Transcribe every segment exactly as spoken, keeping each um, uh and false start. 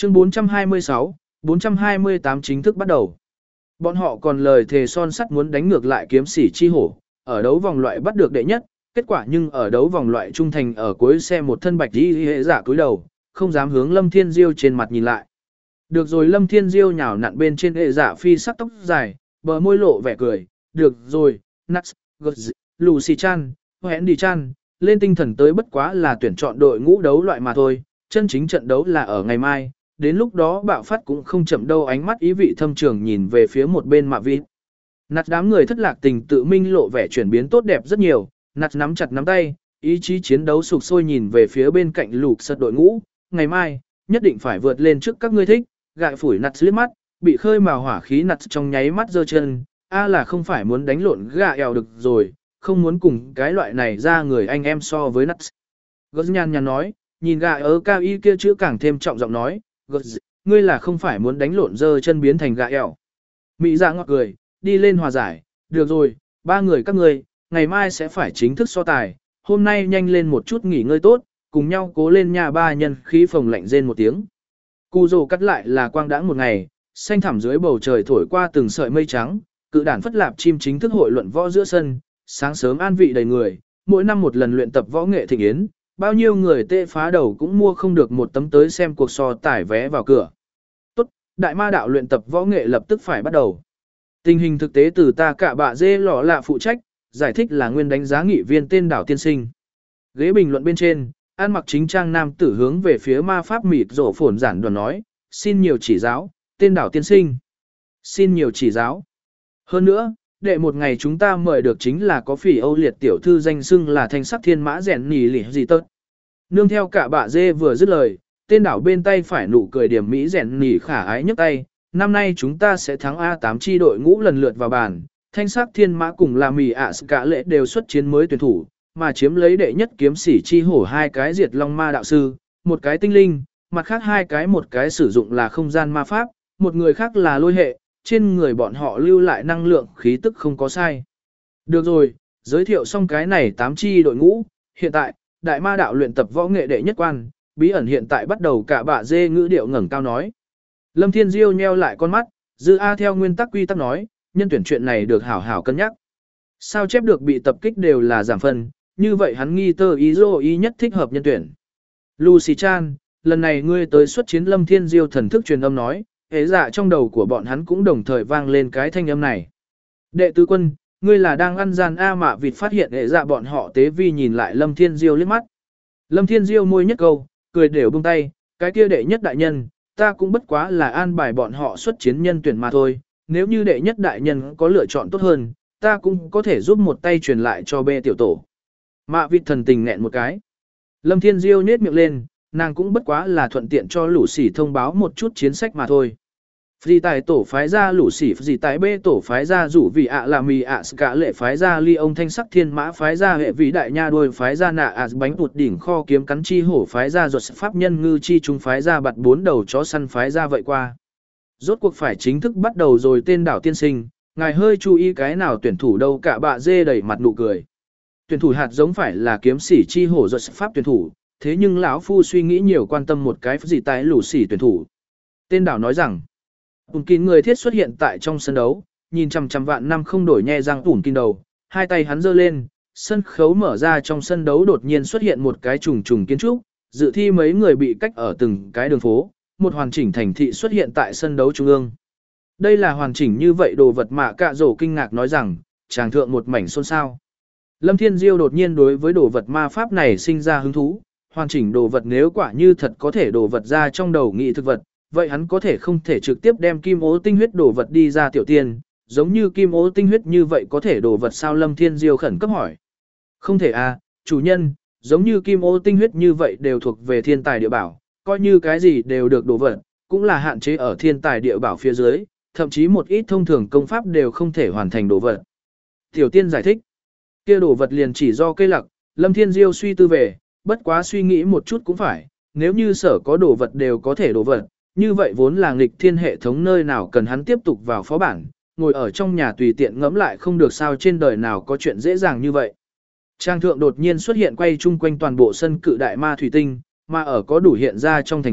Chương bốn trăm hai mươi sáu, bốn trăm hai mươi tám chính thức bắt đầu. Bọn họ còn lời thề son sắt muốn đánh ngược lại kiếm sĩ chi hổ, ở đấu vòng loại bắt được đệ nhất, kết quả nhưng ở đấu vòng loại trung thành ở cuối xe một thân bạch y hệ giả cúi đầu, không dám hướng Lâm Thiên Diêu trên mặt nhìn lại. Được rồi, Lâm Thiên Diêu nhào nặn bên trên hệ giả phi sắc tóc dài, bờ môi lộ vẻ cười, được rồi, Nats, Guts, Lucy Chan, Hẹn Đi Chan, lên tinh thần tới bất quá là tuyển chọn đội ngũ đấu loại mà thôi, chân chính trận đấu là ở ngày mai, đến lúc đó bạo phát cũng không chậm đâu. Ánh mắt ý vị thâm trường nhìn về phía một bên Mạ Vịt. Nats đám người thất lạc tình tự minh lộ vẻ chuyển biến tốt đẹp rất nhiều, Nats nắm chặt nắm tay, ý chí chiến đấu sục sôi nhìn về phía bên cạnh lục sật đội ngũ, ngày mai, nhất định phải vượt lên trước các ngươi thích, gại phủi Nats liếc mắt, bị khơi mào hỏa khí Nats trong nháy mắt giơ chân, a là không phải muốn đánh lộn gạ eo được rồi, không muốn cùng cái loại này ra người anh em so với Nats. Gớt nhàn nhàn nói, nhìn gạ ở cao y kia chữ càng thêm trọng giọng nói, Gớt, ngươi là không phải muốn đánh lộn giơ chân biến thành gạ eo. Mỹ dạ ngọt cười, đi lên hòa giải, được rồi, ba người các ngươi, ngày mai sẽ phải chính thức so tài, hôm nay nhanh lên một chút nghỉ ngơi tốt, cùng nhau cố lên nhà ba nhân khí phồng lạnh rên một tiếng. Cù rồ cắt lại là quang đãng một ngày, xanh thẳm dưới bầu trời thổi qua từng sợi mây trắng, cự đàn phất lạp chim chính thức hội luận võ giữa sân, sáng sớm an vị đầy người, mỗi năm một lần luyện tập võ nghệ thịnh yến, bao nhiêu người tê phá đầu cũng mua không được một tấm tới xem cuộc so tài vé vào cửa. Tốt, đại ma đạo luyện tập võ nghệ lập tức phải bắt đầu. Tình hình thực tế từ ta cả bạ dê lọ lạ phụ trách, giải thích là nguyên đánh giá nghị viên tên đảo tiên sinh. Ghế bình luận bên trên, ăn mặc chính trang nam tử hướng về phía ma pháp mịt rổ phồn giản đoàn nói, xin nhiều chỉ giáo, tên đảo tiên sinh. Xin nhiều chỉ giáo. Hơn nữa, đệ một ngày chúng ta mời được chính là có phỉ Âu liệt tiểu thư danh xưng là thanh sắc thiên mã rèn nỉ lỉ gì tớt. Nương theo cả bạ dê vừa dứt lời, tên đảo bên tay phải nụ cười điểm mỹ rèn nỉ khả ái nhấc tay, năm nay chúng ta sẽ thắng A tám chi đội ngũ lần lượt vào bàn, thanh sắc thiên mã cùng là mì ạ cả lệ đều xuất chiến mới tuyển thủ, mà chiếm lấy đệ nhất kiếm sĩ chi hổ hai cái diệt long ma đạo sư, một cái tinh linh, mặt khác hai cái một cái sử dụng là không gian ma pháp, một người khác là lôi hệ, trên người bọn họ lưu lại năng lượng khí tức không có sai. Được rồi, giới thiệu xong cái này tám chi đội ngũ, hiện tại, đại ma đạo luyện tập võ nghệ đệ nhất quan, bí ẩn hiện tại bắt đầu cả bạ dê ngữ điệu ngẩng cao nói. Lâm Thiên Diêu nheo lại con mắt, dư A theo nguyên tắc quy tắc nói, nhân tuyển chuyện này được hảo hảo cân nhắc. Sao chép được bị tập kích đều là giảm phân, như vậy hắn nghi tơ ý dô ý nhất thích hợp nhân tuyển. Lucy Chan, lần này ngươi tới xuất chiến Lâm Thiên Diêu thần thức truyền âm nói, hễ dạ trong đầu của bọn hắn cũng đồng thời vang lên cái thanh âm này. Đệ tứ quân, ngươi là đang ăn gian A Mạ Vịt phát hiện hễ dạ bọn họ tế vi nhìn lại Lâm Thiên Diêu liếc mắt. Lâm Thiên Diêu môi nhất câu, cười đều buông tay, cái kia đệ nhất đại nhân, ta cũng bất quá là an bài bọn họ xuất chiến nhân tuyển mà thôi, nếu như đệ nhất đại nhân có lựa chọn tốt hơn, ta cũng có thể giúp một tay truyền lại cho bê tiểu tổ. Mạ Vịt thần tình nghẹn một cái. Lâm Thiên Diêu nhếch miệng lên, nàng cũng bất quá là thuận tiện cho lũ sỉ thông báo một chút chiến sách mà thôi. Dì tài tổ phái ra lũ sỉ, dì tài bê tổ phái ra rủ vị ạ là mì ạ cả lệ phái ra ly ông thanh sắc thiên mã phái ra hệ vị đại nha đuôi phái ra nạ ạ bánh bụt đỉnh kho kiếm cắn chi hổ phái ra ruột pháp nhân ngư chi chúng phái ra bạt bốn đầu chó săn phái ra vậy qua. Rốt cuộc phải chính thức bắt đầu rồi tên đảo tiên sinh, ngài hơi chú ý cái nào tuyển thủ đâu cả bạ dê đẩy mặt nụ cười. Tuyển thủ hạt giống phải là kiếm sĩ chi hổ ruột pháp tuyển thủ, thế nhưng lão phu suy nghĩ nhiều quan tâm một cái gì tài lũ sỉ tuyển thủ. Tên đảo nói rằng, ủn kín người thiết xuất hiện tại trong sân đấu, nhìn chằm chằm vạn năm không đổi nhe răng ủn kín đầu, hai tay hắn giơ lên, sân khấu mở ra trong sân đấu đột nhiên xuất hiện một cái trùng trùng kiến trúc, dự thi mấy người bị cách ở từng cái đường phố, một hoàn chỉnh thành thị xuất hiện tại sân đấu trung ương. Đây là hoàn chỉnh như vậy đồ vật mà cạ rổ kinh ngạc nói rằng, chàng thượng một mảnh xôn xao. Lâm Thiên Diêu đột nhiên đối với đồ vật ma pháp này sinh ra hứng thú, hoàn chỉnh đồ vật nếu quả như thật có thể đồ vật ra trong đầu nghị thực vật, vậy hắn có thể không thể trực tiếp đem kim ố tinh huyết đồ vật đi ra tiểu tiên, giống như kim ố tinh huyết như vậy có thể đồ vật sao Lâm Thiên Diêu khẩn cấp hỏi. Không thể à, chủ nhân, giống như kim ố tinh huyết như vậy đều thuộc về thiên tài địa bảo, coi như cái gì đều được đồ vật, cũng là hạn chế ở thiên tài địa bảo phía dưới, thậm chí một ít thông thường công pháp đều không thể hoàn thành đồ vật. Tiểu tiên giải thích, kia đồ vật liền chỉ do cây lặc, Lâm Thiên Diêu suy tư về, bất quá suy nghĩ một chút cũng phải, nếu như sở có đồ vật đều có thể đồ vật, như vậy vốn là nghịch thiên hệ thống nơi nào cần hắn tiếp tục vào phó bản, ngồi ở trong nhà tùy tiện ngẫm lại không được sao trên đời nào có chuyện dễ dàng như vậy. Trang thượng đột nhiên xuất hiện quay chung quanh toàn bộ sân cự đại ma thủy tinh, mà ở có đủ hiện ra trong thành thị,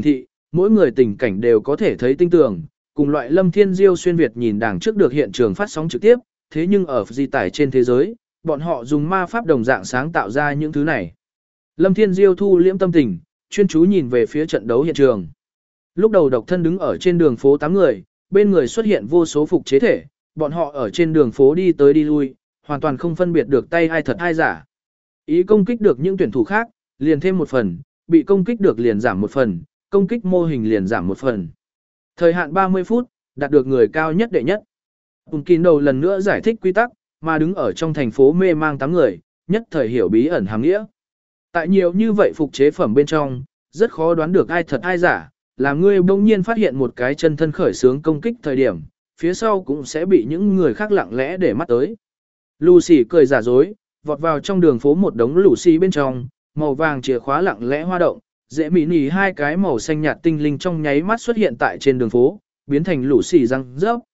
mỗi người tình cảnh đều có thể thấy tinh tường, cùng loại Lâm Thiên Diêu xuyên Việt nhìn đằng trước được hiện trường phát sóng trực tiếp, thế nhưng ở di tải trên thế giới, bọn họ dùng ma pháp đồng dạng sáng tạo ra những thứ này. Lâm Thiên Diêu thu liễm tâm tình, chuyên chú nhìn về phía trận đấu hiện trường. Lúc đầu độc thân đứng ở trên đường phố tám người, bên người xuất hiện vô số phục chế thể, bọn họ ở trên đường phố đi tới đi lui, hoàn toàn không phân biệt được tay ai thật ai giả. Ý công kích được những tuyển thủ khác, liền thêm một phần, bị công kích được liền giảm một phần, công kích mô hình liền giảm một phần. Thời hạn ba mươi phút, đạt được người cao nhất đệ nhất. Hùng Kín đầu lần nữa giải thích quy tắc, mà đứng ở trong thành phố mê mang tám người, nhất thời hiểu bí ẩn hàm nghĩa. Tại nhiều như vậy phục chế phẩm bên trong, rất khó đoán được ai thật ai giả, là ngươi bỗng nhiên phát hiện một cái chân thân khởi xướng công kích thời điểm, phía sau cũng sẽ bị những người khác lặng lẽ để mắt tới. Lucy cười giả dối, vọt vào trong đường phố một đống Lucy bên trong, màu vàng chìa khóa lặng lẽ hoa động, dễ mỉ nỉ hai cái màu xanh nhạt tinh linh trong nháy mắt xuất hiện tại trên đường phố, biến thành Lucy răng rớp.